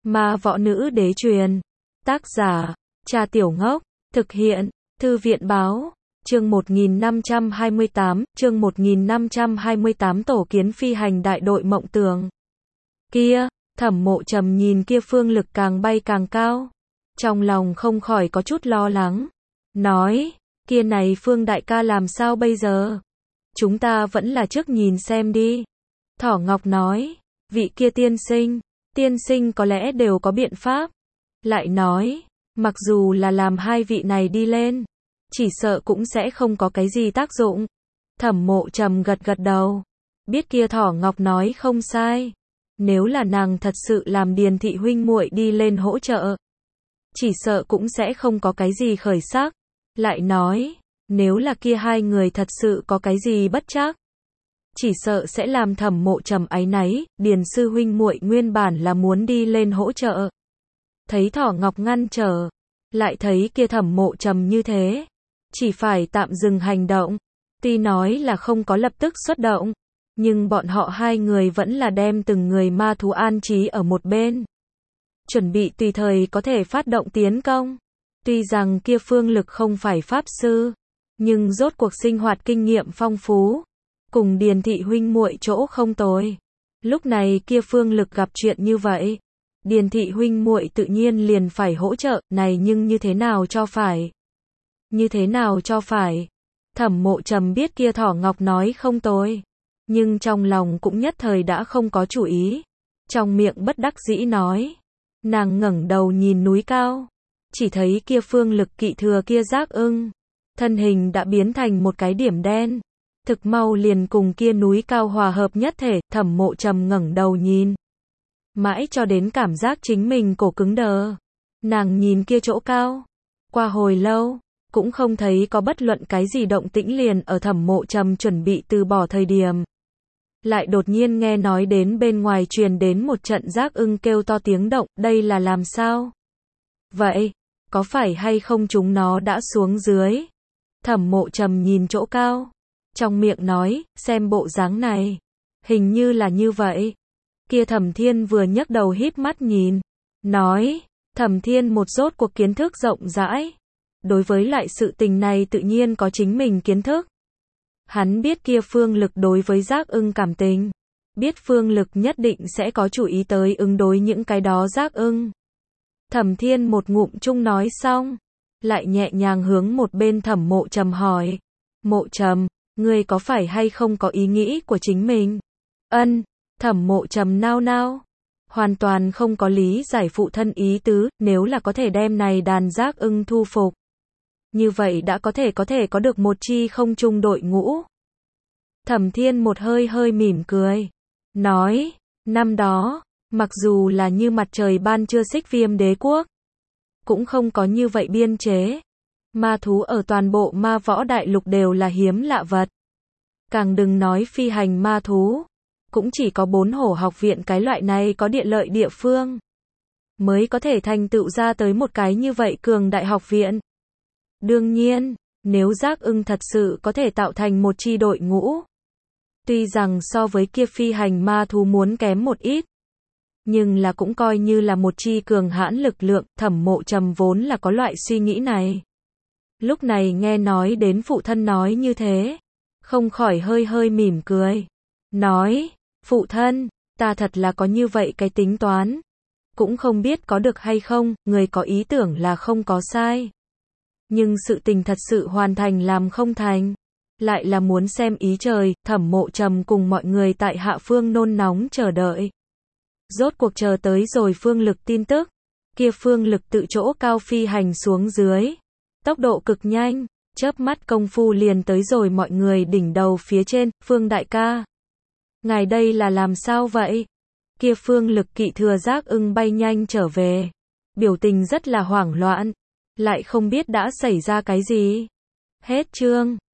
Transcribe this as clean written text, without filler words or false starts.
Ma võ nữ đế truyền. Tác giả, Trà Tiểu Ngốc. Thực hiện, Thư viện báo. Chương 1528, tổ kiến phi hành đại đội mộng tường. Kia, Thẩm Mộ Trầm nhìn kia Phương Lực càng bay càng cao. Trong lòng không khỏi có chút lo lắng. Nói, kia này Phương đại ca làm sao bây giờ? Chúng ta vẫn là trước nhìn xem đi. Thỏ Ngọc nói, vị kia tiên sinh có lẽ đều có biện pháp. Lại nói, mặc dù là làm hai vị này đi lên, chỉ sợ cũng sẽ không có cái gì tác dụng. Thẩm Mộ Trầm gật gật đầu. Biết kia Thỏ Ngọc nói không sai. Nếu là nàng thật sự làm Điền thị huynh muội đi lên hỗ trợ, chỉ sợ cũng sẽ không có cái gì khởi sắc. Lại nói, nếu là kia hai người thật sự có cái gì bất trắc, chỉ sợ sẽ làm Thẩm Mộ Trầm áy náy. Điền sư huynh muội nguyên bản là muốn đi lên hỗ trợ. Thấy Thỏ Ngọc ngăn trở, lại thấy kia Thẩm Mộ Trầm như thế, chỉ phải tạm dừng hành động. Tuy nói là không có lập tức xuất động, nhưng bọn họ hai người vẫn là đem từng người ma thú an trí ở một bên, chuẩn bị tùy thời có thể phát động tiến công. Tuy rằng kia Phương Lực không phải pháp sư, nhưng rốt cuộc sinh hoạt kinh nghiệm phong phú, cùng Điền thị huynh muội chỗ không tồi. Lúc này kia Phương Lực gặp chuyện như vậy, Điền thị huynh muội tự nhiên liền phải hỗ trợ, này nhưng như thế nào cho phải? Như thế nào cho phải? Thẩm Mộ Trầm biết kia Thỏ Ngọc nói không tồi, nhưng trong lòng cũng nhất thời đã không có chủ ý. Trong miệng bất đắc dĩ nói, nàng ngẩng đầu nhìn núi cao, chỉ thấy kia Phương Lực kỵ thừa kia Giác Ưng, thân hình đã biến thành một cái điểm đen, thực mau liền cùng kia núi cao hòa hợp nhất thể. Thẩm Mộ Trầm ngẩng đầu nhìn, mãi cho đến cảm giác chính mình cổ cứng đờ. Nàng nhìn kia chỗ cao, qua hồi lâu, cũng không thấy có bất luận cái gì động tĩnh. Liền ở Thẩm Mộ Trầm chuẩn bị từ bỏ thời điểm, lại đột nhiên nghe nói đến bên ngoài truyền đến một trận Giác Ưng kêu to tiếng động. Đây là làm sao vậy? Có phải hay không chúng nó đã xuống dưới? Thẩm Mộ Trầm nhìn chỗ cao, trong miệng nói, xem bộ dáng này, hình như là như vậy. Kia Thẩm Thiên vừa nhấc đầu híp mắt nhìn, nói, Thẩm Thiên một rốt cuộc kiến thức rộng rãi, đối với loại sự tình này tự nhiên có chính mình kiến thức. Hắn biết kia Phương Lực đối với Giác Ưng cảm tình, biết Phương Lực nhất định sẽ có chủ ý tới ứng đối những cái đó Giác Ưng. Thẩm Thiên một ngụm chung nói xong, lại nhẹ nhàng hướng một bên Thẩm Mộ Trầm hỏi, Mộ Trầm, ngươi có phải hay không có ý nghĩ của chính mình? Ân. Thẩm Mộ Trầm nao nao, hoàn toàn không có lý giải phụ thân ý tứ. Nếu là có thể đem này đàn Giác Ưng thu phục, như vậy đã có thể có được một chi không trung đội ngũ. Thẩm Thiên một hơi mỉm cười, nói, năm đó, mặc dù là như mặt trời ban trưa Xích Viêm đế quốc, cũng không có như vậy biên chế. Ma thú ở toàn bộ ma võ đại lục đều là hiếm lạ vật. Càng đừng nói phi hành ma thú, cũng chỉ có 4 hổ học viện cái loại này có địa lợi địa phương, mới có thể thành tựu ra tới một cái như vậy cường đại học viện. Đương nhiên, nếu Giác Ưng thật sự có thể tạo thành một chi đội ngũ, tuy rằng so với kia phi hành ma thú muốn kém một ít, nhưng là cũng coi như là một chi cường hãn lực lượng. Thẩm Mộ Trầm vốn là có loại suy nghĩ này. Lúc này nghe nói đến phụ thân nói như thế, không khỏi hơi mỉm cười, nói, phụ thân, ta thật là có như vậy cái tính toán, cũng không biết có được hay không. Người có ý tưởng là không có sai, nhưng sự tình thật sự hoàn thành làm không thành, lại là muốn xem ý trời. Thẩm Mộ Trầm cùng mọi người tại hạ phương nôn nóng chờ đợi. Rốt cuộc chờ tới rồi Phương Lực tin tức. Kia Phương Lực tự chỗ cao phi hành xuống dưới, tốc độ cực nhanh, chớp mắt công phu liền tới rồi mọi người đỉnh đầu phía trên. Phương đại ca, ngài đây là làm sao vậy? Kia Phương Lực kỵ thừa Giác Ưng bay nhanh trở về, biểu tình rất là hoảng loạn, lại không biết đã xảy ra cái gì. Hết chương.